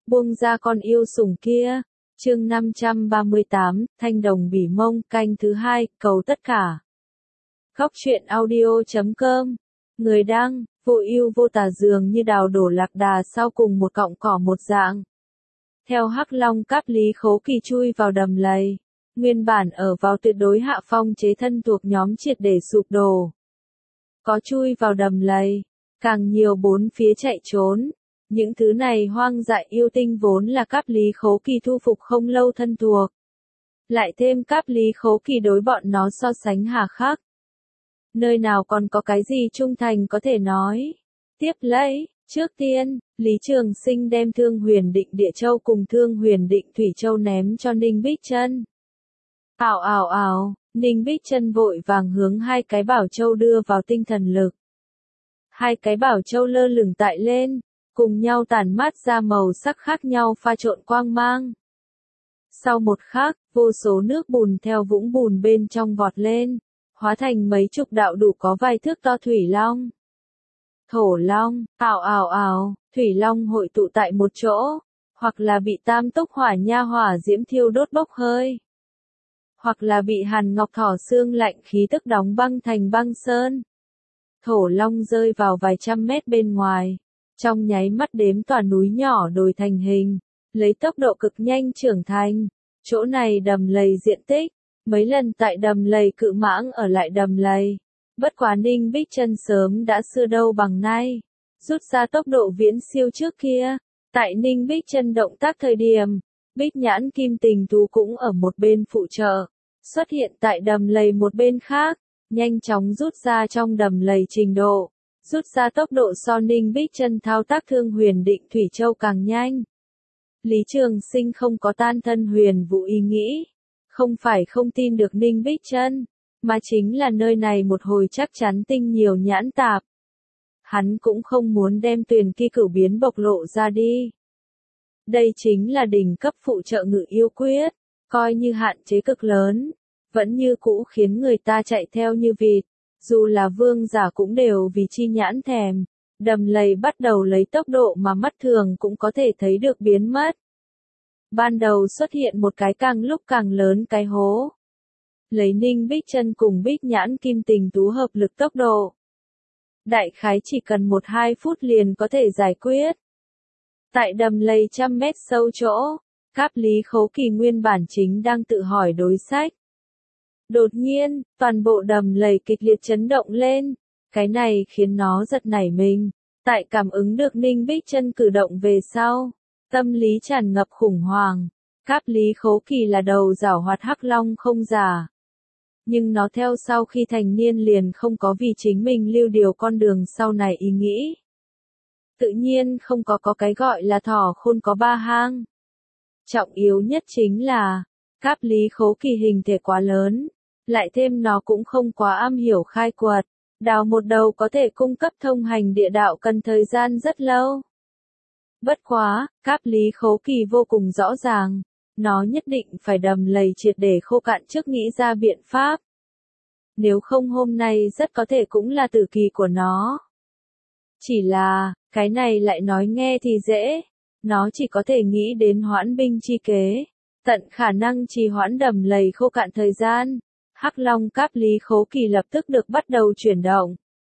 buông ra con yêu sủng kia. Chương 538, Thanh đồng bỉ mông, canh thứ 2, cầu tất cả. Góc truyện audio.com. Người đăng, vô ưu vô tà dường như đào đổ lạc đà sau cùng một cọng cỏ một dạng. Theo Hắc Long Cáp Lý Khấu Kỳ chui vào đầm lầy, nguyên bản ở vào tuyệt đối hạ phong chế thân thuộc nhóm triệt để sụp đổ. Có chui vào đầm lầy, càng nhiều bốn phía chạy trốn. Những thứ này hoang dại yêu tinh vốn là Cáp Lý Khấu Kỳ thu phục không lâu thân thuộc. Lại thêm Cáp Lý Khấu Kỳ đối bọn nó so sánh hà khắc. Nơi nào còn có cái gì trung thành có thể nói. Tiếp lấy, trước tiên, Lý Trường Sinh đem Thương Huyền Định Địa Châu cùng Thương Huyền Định Thủy Châu ném cho Ninh Bích Chân. Ảo ảo ảo, Ninh Bích Chân vội vàng hướng hai cái bảo châu đưa vào tinh thần lực. Hai cái bảo châu lơ lửng tại lên, cùng nhau tản mát ra màu sắc khác nhau pha trộn quang mang. Sau một khắc, vô số nước bùn theo vũng bùn bên trong vọt lên, hóa thành mấy chục đạo đủ có vài thước to thủy long. Thổ long, ảo ảo ảo, thủy long hội tụ tại một chỗ, hoặc là bị tam túc hỏa nha hỏa diễm thiêu đốt bốc hơi, hoặc là bị hàn ngọc thỏ xương lạnh khí tức đóng băng thành băng sơn. Thổ long rơi vào vài trăm mét bên ngoài, trong nháy mắt đếm tòa núi nhỏ đồi thành hình, lấy tốc độ cực nhanh trưởng thành. Chỗ này đầm lầy diện tích, mấy lần tại đầm lầy cự mãng ở lại đầm lầy. Bất quá Ninh Bích Chân sớm đã xưa đâu bằng nay, rút ra tốc độ viễn siêu trước kia. Tại Ninh Bích Chân động tác thời điểm, Bích Nhãn Kim Tình Tú cũng ở một bên phụ trợ, xuất hiện tại đầm lầy một bên khác, nhanh chóng rút ra trong đầm lầy trình độ, rút ra tốc độ so Ninh Bích Chân thao tác Thương Huyền Định Thủy Châu càng nhanh. Lý Trường Sinh không có tan thân huyền vụ ý nghĩ, không phải không tin được Ninh Bích Chân, mà chính là nơi này một hồi chắc chắn tinh nhiều nhãn tạp. Hắn cũng không muốn đem Tuyền Kỳ Cửu biến bộc lộ ra đi. Đây chính là đỉnh cấp phụ trợ ngự yêu quyết, coi như hạn chế cực lớn, vẫn như cũ khiến người ta chạy theo như vịt, dù là vương giả cũng đều vì chi nhãn thèm. Đầm lầy bắt đầu lấy tốc độ mà mắt thường cũng có thể thấy được biến mất. Ban đầu xuất hiện một cái càng lúc càng lớn cái hố. Lấy Ninh Bích Chân cùng Bích Nhãn Kim Tình Tú hợp lực tốc độ, đại khái chỉ cần 1-2 phút liền có thể giải quyết. Tại đầm lầy trăm mét sâu chỗ, Cáp Lý Khấu Kỳ nguyên bản chính đang tự hỏi đối sách. Đột nhiên, toàn bộ đầm lầy kịch liệt chấn động lên, cái này khiến nó giật nảy mình. Tại cảm ứng được Ninh Bích Chân cử động về sau, tâm lý tràn ngập khủng hoảng. Cáp Lý Khấu Kỳ là đầu giảo hoạt hắc long không giả. Nhưng nó theo sau khi thành niên liền không có vì chính mình lưu điều con đường sau này ý nghĩ. Tự nhiên không có cái gọi là thỏ khôn có ba hang. Trọng yếu nhất chính là, Cáp Lý Khấu Kỳ hình thể quá lớn, lại thêm nó cũng không quá am hiểu khai quật. Đào một đầu có thể cung cấp thông hành địa đạo cần thời gian rất lâu. Bất quá, Cáp Lý Khấu Kỳ vô cùng rõ ràng, nó nhất định phải đầm lầy triệt để khô cạn trước nghĩ ra biện pháp. Nếu không hôm nay rất có thể cũng là tử kỳ của nó. Chỉ là, cái này lại nói nghe thì dễ, nó chỉ có thể nghĩ đến hoãn binh chi kế, tận khả năng trì hoãn đầm lầy khô cạn thời gian. Hắc Long Cáp Lý Khấu Kỳ lập tức được bắt đầu chuyển động.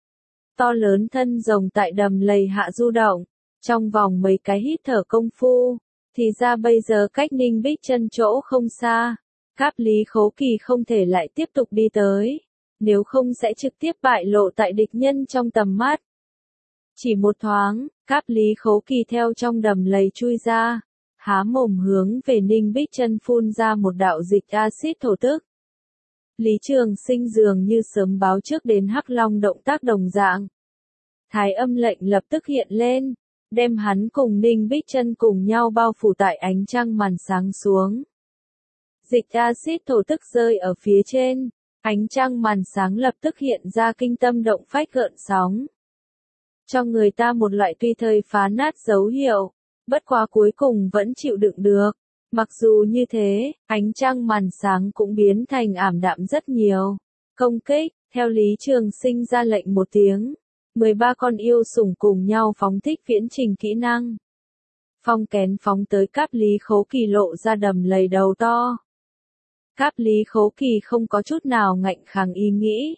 To lớn thân rồng tại đầm lầy hạ du động, trong vòng mấy cái hít thở công phu, thì ra bây giờ cách Ninh Bích Chân chỗ không xa. Cáp Lý Khấu Kỳ không thể lại tiếp tục đi tới, nếu không sẽ trực tiếp bại lộ tại địch nhân trong tầm mắt. Chỉ một thoáng, Cáp Lý Khấu Kỳ theo trong đầm lầy chui ra, há mồm hướng về Ninh Bích Chân phun ra một đạo dịch axit thổ tức. Lý Trường Sinh dường như sớm báo trước đến Hắc Long động tác đồng dạng. Thái âm lệnh lập tức hiện lên, đem hắn cùng Ninh Bích Chân cùng nhau bao phủ tại ánh trăng màn sáng xuống. Dịch axit thổ tức rơi ở phía trên, ánh trăng màn sáng lập tức hiện ra kinh tâm động phách gợn sóng. Cho người ta một loại tùy thời phá nát dấu hiệu, bất quá cuối cùng vẫn chịu đựng được. Mặc dù như thế, ánh trăng màn sáng cũng biến thành ảm đạm rất nhiều. Công kích, theo Lý Trường Sinh ra lệnh một tiếng, 13 con yêu sủng cùng nhau phóng thích viễn trình kỹ năng. phong kén phóng tới Cáp Lý Khấu Kỳ lộ ra đầm lầy đầu to. Cáp Lý Khấu Kỳ không có chút nào ngạnh kháng ý nghĩ.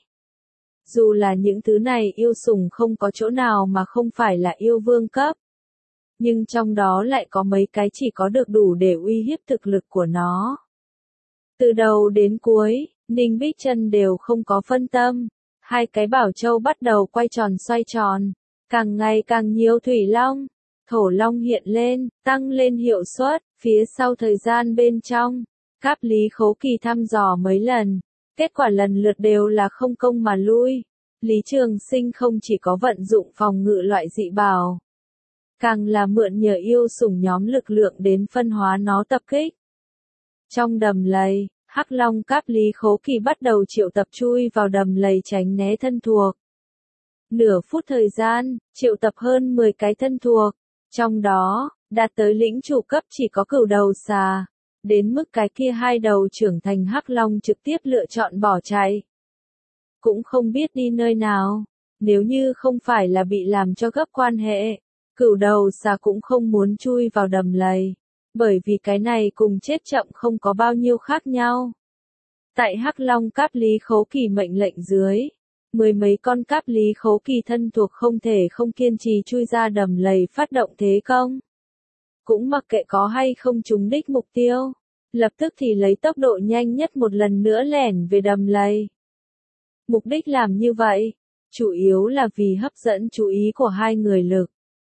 Dù là những thứ này yêu sủng không có chỗ nào mà không phải là yêu vương cấp. Nhưng trong đó lại có mấy cái chỉ có được đủ để uy hiếp thực lực của nó. Từ đầu đến cuối, Ninh Bích Chân đều không có phân tâm. Hai cái bảo châu bắt đầu quay tròn xoay tròn. Càng ngày càng nhiều thủy long, thổ long hiện lên, tăng lên hiệu suất. Phía sau thời gian bên trong, Cáp Lý Khấu Kỳ thăm dò mấy lần. Kết quả lần lượt đều là không công mà lui. Lý Trường Sinh không chỉ có vận dụng phòng ngự loại dị bảo, càng là mượn nhờ yêu sủng nhóm lực lượng đến phân hóa nó tập kích. Trong đầm lầy, Hắc Long Cáp Lý Khấu Kỳ bắt đầu triệu tập chui vào đầm lầy tránh né thân thuộc. Nửa phút thời gian, triệu tập hơn 10 cái thân thuộc, trong đó, đạt tới lĩnh chủ cấp chỉ có Cửu Đầu Xà. Đến mức cái kia hai đầu trưởng thành Hắc Long trực tiếp lựa chọn bỏ chạy. Cũng không biết đi nơi nào, nếu như không phải là bị làm cho gấp quan hệ, Cửu Đầu Xà cũng không muốn chui vào đầm lầy, bởi vì cái này cùng chết chậm không có bao nhiêu khác nhau. Tại Hắc Long Cáp Lý Khấu Kỳ mệnh lệnh dưới, mười mấy con Cáp Lý Khấu Kỳ thân thuộc không thể không kiên trì chui ra đầm lầy phát động thế công. Cũng mặc kệ có hay không trúng đích mục tiêu, lập tức thì lấy tốc độ nhanh nhất một lần nữa lẻn về đầm lầy. Mục đích làm như vậy, chủ yếu là vì hấp dẫn chú ý của hai người lực.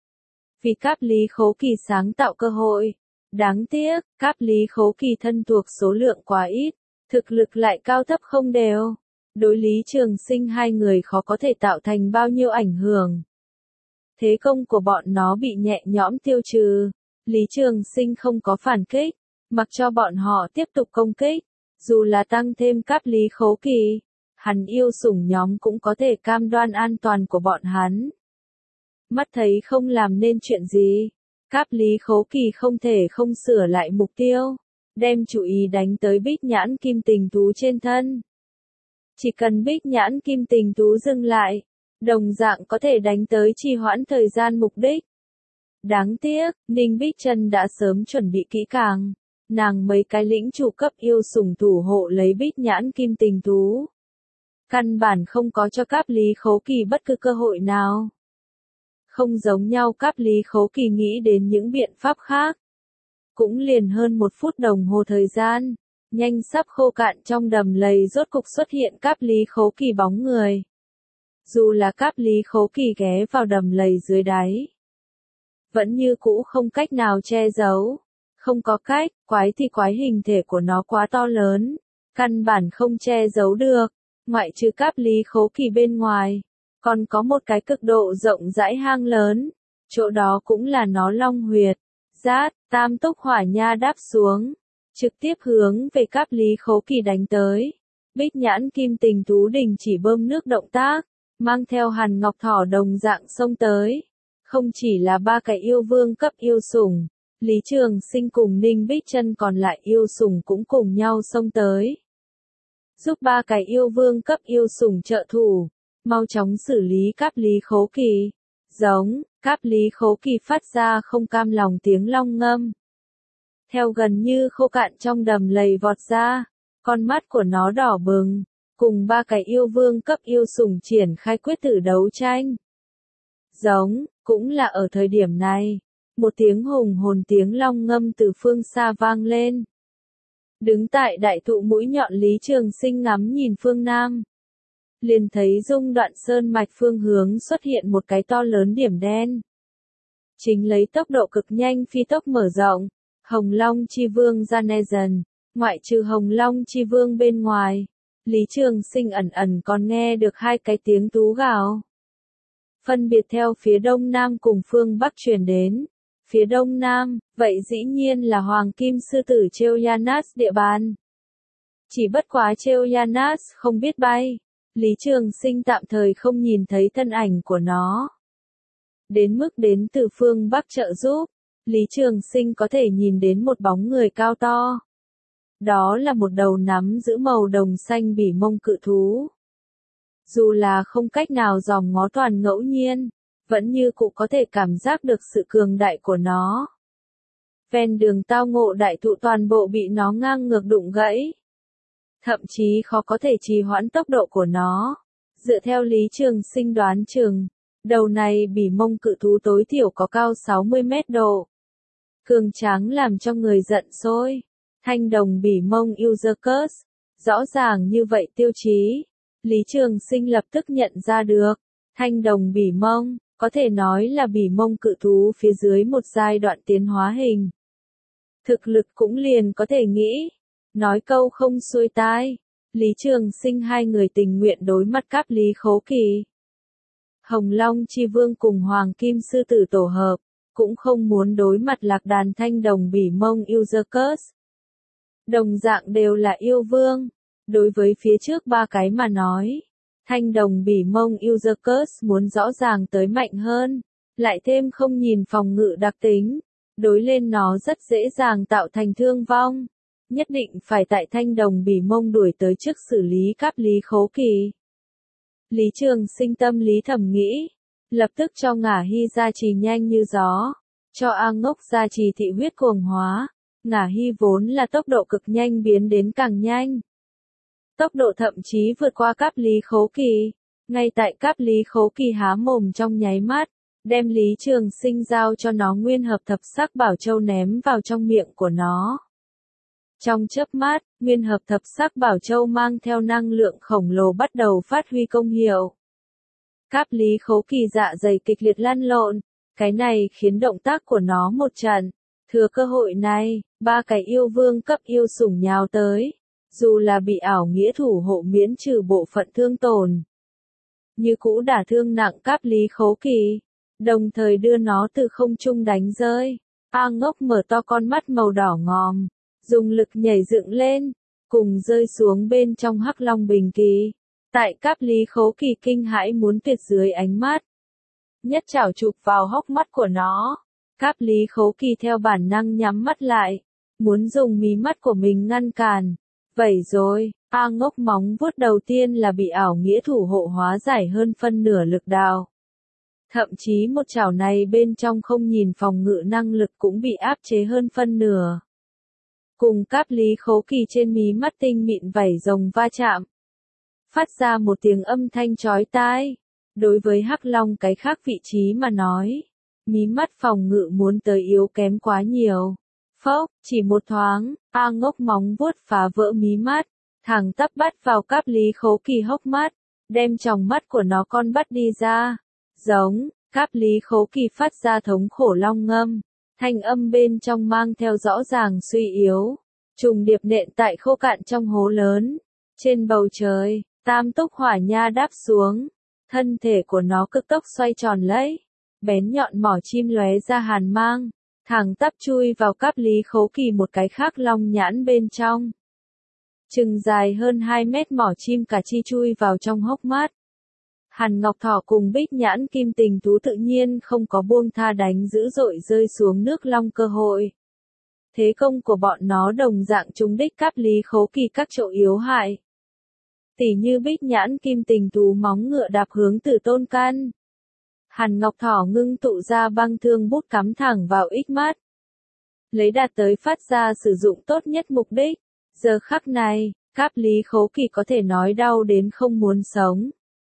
Vì Cáp Lý Khấu Kỳ sáng tạo cơ hội. Đáng tiếc, Cáp Lý Khấu Kỳ thân thuộc số lượng quá ít, thực lực lại cao thấp không đều. Đối Lý Trường Sinh hai người khó có thể tạo thành bao nhiêu ảnh hưởng. Thế công của bọn nó bị nhẹ nhõm tiêu trừ. Lý Trường Sinh không có phản kích, mặc cho bọn họ tiếp tục công kích. Dù là tăng thêm Cáp Lý Khấu Kỳ, hắn yêu sủng nhóm cũng có thể cam đoan an toàn của bọn hắn. Mắt thấy không làm nên chuyện gì, Cáp Lý Khấu Kỳ không thể không sửa lại mục tiêu, đem chú ý đánh tới Bích Nhãn Kim Tình Thú trên thân. Chỉ cần Bích Nhãn Kim Tình Thú dừng lại, đồng dạng có thể đánh tới trì hoãn thời gian mục đích. Đáng tiếc, Ninh Bích Chân đã sớm chuẩn bị kỹ càng, nàng mấy cái lĩnh chủ cấp yêu sủng thủ hộ lấy Bích Nhãn Kim Tình Thú. Căn bản không có cho Cáp Lý Khấu Kỳ bất cứ cơ hội nào. Không giống nhau, Cáp Lý Khấu Kỳ nghĩ đến những biện pháp khác. Cũng liền hơn 1 phút đồng hồ thời gian, nhanh sắp khô cạn trong đầm lầy rốt cục xuất hiện Cáp Lý Khấu Kỳ bóng người. Dù là Cáp Lý Khấu Kỳ ghé vào đầm lầy dưới đáy, vẫn như cũ không cách nào che giấu. Không có cách, quái thì quái hình thể của nó quá to lớn, căn bản không che giấu được. Ngoại trừ Cáp Lý Khấu Kỳ bên ngoài, còn có một cái cực độ rộng rãi hang lớn, chỗ đó cũng là nó long huyệt. Rát, tam túc hỏa nha đáp xuống, trực tiếp hướng về Cáp Lý Khấu Kỳ đánh tới. Bích Nhãn Kim Tình Thú đình chỉ bơm nước động tác, mang theo Hàn Ngọc Thỏ đồng dạng xông tới. Không chỉ là 3 cái yêu vương cấp yêu sủng, Lý Trường Sinh cùng Ninh Bích Chân còn lại yêu sủng cũng cùng nhau xông tới. Giúp 3 cái yêu vương cấp yêu sủng trợ thủ, mau chóng xử lý Cáp Lý Khấu Kỳ. Giống, Cáp Lý Khấu Kỳ phát ra không cam lòng tiếng long ngâm. Theo gần như khô cạn trong đầm lầy vọt ra, con mắt của nó đỏ bừng, cùng 3 cái yêu vương cấp yêu sủng triển khai quyết tử đấu tranh. Giống, cũng là ở thời điểm này, một tiếng hùng hồn tiếng long ngâm từ phương xa vang lên. Đứng tại đại thụ mũi nhọn Lý Trường Sinh ngắm nhìn phương Nam. Liền thấy Dung Đoạn Sơn mạch phương hướng xuất hiện một cái to lớn điểm đen. Chính lấy tốc độ cực nhanh phi tốc mở rộng, Hồng Long Chi Vương Ganezen, ngoại trừ Hồng Long Chi Vương bên ngoài, Lý Trường Sinh ẩn ẩn còn nghe được 2 cái tiếng tú gào. Phân biệt theo phía đông nam cùng phương bắc truyền đến. Phía đông nam, vậy dĩ nhiên là Hoàng Kim Sư Tử Treo-Yanas địa bàn. Chỉ bất quá Treo-Yanas không biết bay, Lý Trường Sinh tạm thời không nhìn thấy thân ảnh của nó. Đến mức đến từ phương bắc trợ giúp, Lý Trường Sinh có thể nhìn đến một bóng người cao to. Đó là một đầu nắm giữ màu đồng xanh bỉ mông cự thú. Dù là không cách nào dòm ngó toàn ngẫu nhiên, vẫn như cũ có thể cảm giác được sự cường đại của nó. ven đường tao ngộ đại thụ toàn bộ bị nó ngang ngược đụng gãy. Thậm chí khó có thể trì hoãn tốc độ của nó. Dựa theo Lý Trường Sinh đoán chừng, đầu này bỉ mông cự thú tối thiểu có cao 60 mét độ. Cường tráng làm cho người giận sôi. Thanh đồng bỉ mông Usercus, rõ ràng như vậy tiêu chí. Lý Trường Sinh lập tức nhận ra được, thanh đồng bỉ mông, có thể nói là bỉ mông cự thú phía dưới một giai đoạn tiến hóa hình. Thực lực cũng liền có thể nghĩ. Nói câu không xuôi tai, Lý Trường Sinh hai người tình nguyện đối mặt Cáp Lý Khấu Kỳ. Hồng Long Chi Vương cùng Hoàng Kim Sư Tử tổ hợp, cũng không muốn đối mặt lạc đàn thanh đồng bỉ mông Usercus. Đồng dạng đều là yêu vương. Đối với phía trước ba cái mà nói, thanh đồng bỉ mông Usercus muốn rõ ràng tới mạnh hơn, lại thêm không nhìn phòng ngự đặc tính, đối lên nó rất dễ dàng tạo thành thương vong. Nhất định phải tại thanh đồng bỉ mông đuổi tới trước xử lý Cáp Lý Khấu Kỳ. Lý Trường Sinh tâm lý thầm nghĩ, lập tức cho Ngả Hy gia trì nhanh như gió, cho A Ngốc gia trì thị huyết cuồng hóa. Ngả Hy vốn là tốc độ cực nhanh biến đến càng nhanh. Tốc độ thậm chí vượt qua Cáp Lý Khấu Kỳ. Ngay tại Cáp Lý Khấu Kỳ há mồm trong nháy mắt, đem Lý Trường Sinh giao cho nó nguyên hợp thập sắc bảo châu ném vào trong miệng của nó. Trong chớp mắt, nguyên hợp thập sắc bảo châu mang theo năng lượng khổng lồ bắt đầu phát huy công hiệu. Cáp Lý Khấu Kỳ dạ dày kịch liệt lăn lộn, cái này khiến động tác của nó một trận. Thừa cơ hội này, ba cái yêu vương cấp yêu sủng nhào tới, dù là bị ảo nghĩa thủ hộ miễn trừ bộ phận thương tổn. Như cũ đả thương nặng Cáp Lý Khấu Kỳ, đồng thời đưa nó từ không trung đánh rơi. A Ngốc mở to con mắt màu đỏ ngòm, dùng lực nhảy dựng lên, cùng rơi xuống bên trong Hắc Long Bình Kỳ. Tại Cáp Lý Khấu Kỳ kinh hãi muốn tuyệt dưới ánh mắt. Nhất chảo chụp vào hốc mắt của nó. Cáp Lý Khấu Kỳ theo bản năng nhắm mắt lại, muốn dùng mí mắt của mình ngăn cản. Vậy rồi, A Ngốc móng vuốt đầu tiên là bị ảo nghĩa thủ hộ hóa giải hơn phân nửa lực đạo. Thậm chí một chảo này bên trong không nhìn phòng ngự năng lực cũng bị áp chế hơn phân nửa. Cùng Cáp Lý Khấu Kỳ trên mí mắt tinh mịn vảy rồng va chạm. Phát ra một tiếng âm thanh chói tai. Đối với Hắc Long cái khác vị trí mà nói, mí mắt phòng ngự muốn tới yếu kém quá nhiều. Phốc, chỉ một thoáng, A Ngốc móng vuốt phá vỡ mí mắt, thẳng tắp bắt vào Cáp Lý Khấu Kỳ hốc mắt, đem tròng mắt của nó con bắt đi ra. Giống, Cáp Lý Khấu Kỳ phát ra thống khổ long ngâm, thanh âm bên trong mang theo rõ ràng suy yếu, trùng điệp nện tại khô cạn trong hố lớn. Trên bầu trời, tam túc hỏa nha đáp xuống, thân thể của nó cực tốc xoay tròn lấy, bén nhọn mỏ chim lóe ra hàn mang, thẳng tắp chui vào Cáp Lý Khấu Kỳ một cái khác long nhãn bên trong. Chừng dài hơn 2 mét mỏ chim cả chi chui vào trong hốc mắt. Hàn Ngọc Thỏ cùng Bích Nhãn Kim Tình Thú tự nhiên không có buông tha đánh dữ dội rơi xuống nước long cơ hội. Thế công của bọn nó đồng dạng trúng đích Cáp Lý Khấu Kỳ các chỗ yếu hại. Tỉ như Bích Nhãn Kim Tình Thú móng ngựa đạp hướng Tử Tôn Căn. Hàn Ngọc Thỏ ngưng tụ ra băng thương bút cắm thẳng vào ích mắt. Lấy đạt tới phát ra sử dụng tốt nhất mục đích. Giờ khắc này, Cáp Lý Khấu Kỳ có thể nói đau đến không muốn sống.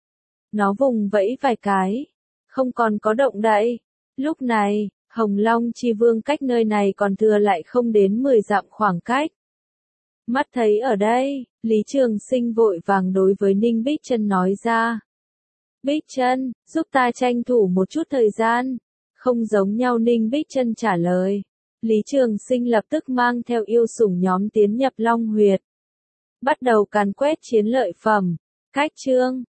Nó vùng vẫy vài cái, không còn có động đậy. Lúc này, Hồng Long Chi Vương cách nơi này còn thừa lại không đến 10 dặm khoảng cách. Mắt thấy ở đây, Lý Trường Sinh vội vàng đối với Ninh Bích Chân nói ra. Bích Chân, giúp ta tranh thủ một chút thời gian. Không giống nhau Ninh Bích Chân trả lời. Lý Trường Sinh lập tức mang theo yêu sủng nhóm tiến nhập Long Huyệt. Bắt đầu càn quét chiến lợi phẩm. Cách chương